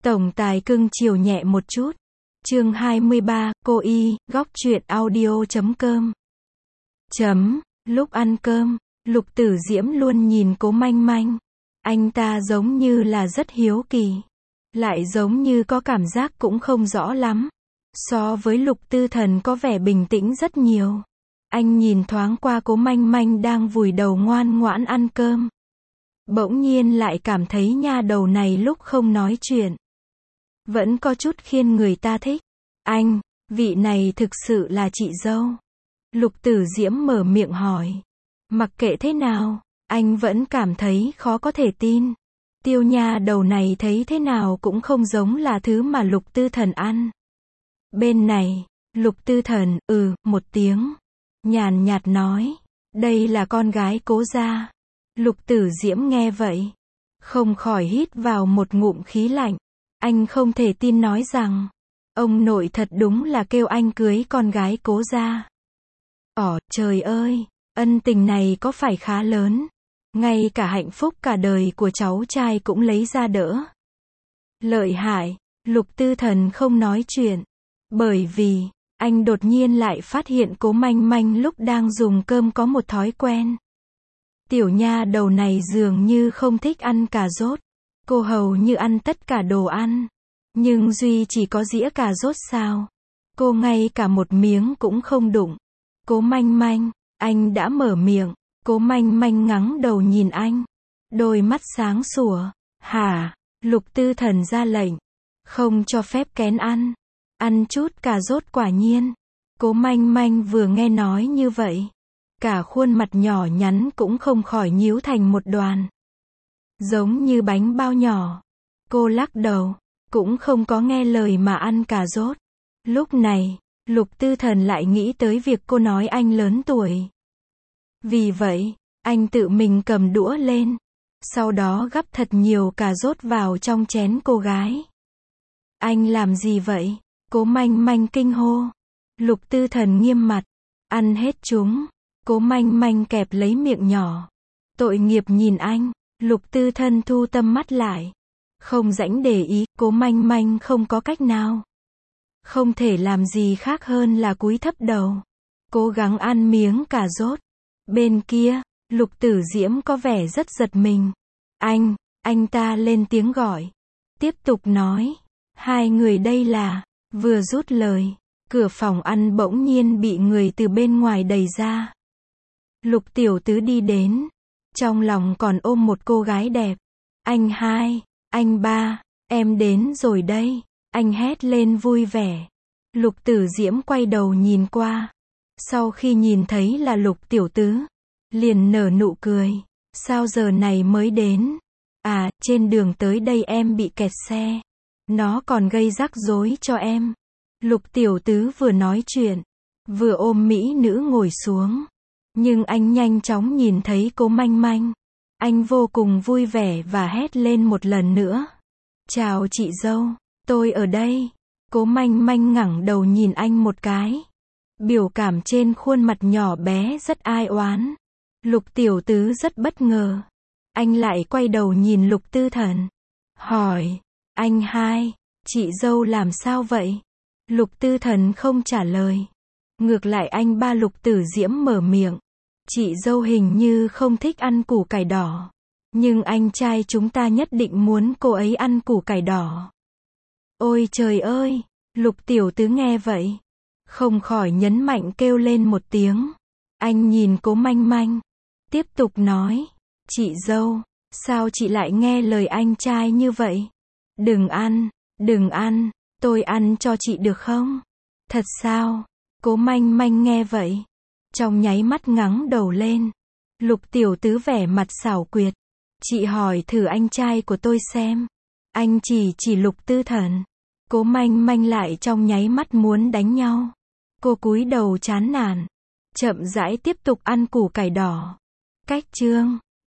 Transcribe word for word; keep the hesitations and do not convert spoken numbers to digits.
Tổng tài cưng chiều nhẹ một chút. Chương hai mươi ba, cô y, góc truyện audio chấm com. Chấm, lúc ăn cơm, Lục Tử Diễm luôn nhìn Cố Manh Manh. Anh ta giống như là rất hiếu kỳ. Lại giống như có cảm giác cũng không rõ lắm. So với Lục Tư Thần có vẻ bình tĩnh rất nhiều. Anh nhìn thoáng qua Cố Manh Manh đang vùi đầu ngoan ngoãn ăn cơm. Bỗng nhiên lại cảm thấy nha đầu này lúc không nói chuyện vẫn có chút khiến người ta thích. Anh, vị này thực sự là chị dâu? Lục Tử Diễm mở miệng hỏi. Mặc kệ thế nào, anh vẫn cảm thấy khó có thể tin. Tiêu nha đầu này thấy thế nào cũng không giống là thứ mà Lục Tư Thần ăn. Bên này, Lục Tư Thần, ừ, một tiếng. Nhàn nhạt nói. Đây là con gái Cố gia. Lục Tử Diễm nghe vậy. Không khỏi hít vào một ngụm khí lạnh. Anh không thể tin nói rằng. Ông nội thật đúng là kêu anh cưới con gái Cố gia. Ỏ, trời ơi, ân tình này có phải khá lớn. Ngay cả hạnh phúc cả đời của cháu trai cũng lấy ra đỡ. Lợi hại, Lục Tư Thần không nói chuyện. Bởi vì, anh đột nhiên lại phát hiện Cố Manh Manh lúc đang dùng cơm có một thói quen. Tiểu nha đầu này dường như không thích ăn cà rốt. Cô hầu như ăn tất cả đồ ăn. Nhưng duy chỉ có dĩa cà rốt sao. Cô ngay cả một miếng cũng không đụng. Cố Manh Manh, anh đã mở miệng. Cố Manh Manh ngẩng đầu nhìn anh. Đôi mắt sáng sủa. Hả? Lục Tư Thần ra lệnh. Không cho phép kén ăn. Ăn chút cà rốt quả nhiên. Cố Manh Manh vừa nghe nói như vậy. Cả khuôn mặt nhỏ nhắn cũng không khỏi nhíu thành một đoàn. Giống như bánh bao nhỏ. Cô lắc đầu. Cũng không có nghe lời mà ăn cà rốt. Lúc này, Lục Tư Thần lại nghĩ tới việc cô nói anh lớn tuổi. Vì vậy, anh tự mình cầm đũa lên. Sau đó gắp thật nhiều cà rốt vào trong chén cô gái. Anh làm gì vậy? Cố Manh Manh kinh hô. Lục Tư Thần nghiêm mặt. Ăn hết chúng. Cố Manh Manh kẹp lấy miệng nhỏ. Tội nghiệp nhìn anh. Lục Tư Thần thu tâm mắt lại. Không rảnh để ý, Cố Manh Manh không có cách nào. Không thể làm gì khác hơn là cúi thấp đầu. Cố gắng ăn miếng cà rốt. Bên kia, Lục Tử Diễm có vẻ rất giật mình. Anh, anh ta lên tiếng gọi. Tiếp tục nói. Hai người đây là, vừa rút lời. Cửa phòng ăn bỗng nhiên bị người từ bên ngoài đẩy ra. Lục Tiểu Tứ đi đến. Trong lòng còn ôm một cô gái đẹp. Anh hai, anh ba, em đến rồi đây. Anh hét lên vui vẻ. Lục Tử Diễm quay đầu nhìn qua. Sau khi nhìn thấy là Lục Tiểu Tứ, liền nở nụ cười. Sao giờ này mới đến? À, trên đường tới đây em bị kẹt xe. Nó còn gây rắc rối cho em. Lục Tiểu Tứ vừa nói chuyện, vừa ôm mỹ nữ ngồi xuống. Nhưng anh nhanh chóng nhìn thấy Cố Manh Manh. Anh vô cùng vui vẻ và hét lên một lần nữa. Chào chị dâu, tôi ở đây. Cố Manh Manh ngẩng đầu nhìn anh một cái. Biểu cảm trên khuôn mặt nhỏ bé rất ai oán. Lục Tiểu Tứ rất bất ngờ. Anh lại quay đầu nhìn Lục Tư Thần. Hỏi, anh hai, chị dâu làm sao vậy? Lục Tư Thần không trả lời. Ngược lại anh ba Lục Tử Diễm mở miệng. Chị dâu hình như không thích ăn củ cải đỏ. Nhưng anh trai chúng ta nhất định muốn cô ấy ăn củ cải đỏ. Ôi trời ơi! Lục Tiểu Tứ nghe vậy. Không khỏi nhấn mạnh kêu lên một tiếng. Anh nhìn Cố Manh Manh. Tiếp tục nói. Chị dâu, sao chị lại nghe lời anh trai như vậy? Đừng ăn, đừng ăn, tôi ăn cho chị được không? Thật sao? Cố Manh Manh nghe vậy. Trong nháy mắt ngẩng đầu lên. Lục Tiểu Tứ vẻ mặt xảo quyệt. Chị hỏi thử anh trai của tôi xem. Anh chỉ chỉ Lục Tư Thần. Cố Manh Manh lại trong nháy mắt muốn đánh nhau. Cô cúi đầu chán nản. Chậm rãi tiếp tục ăn củ cải đỏ. Cách chương.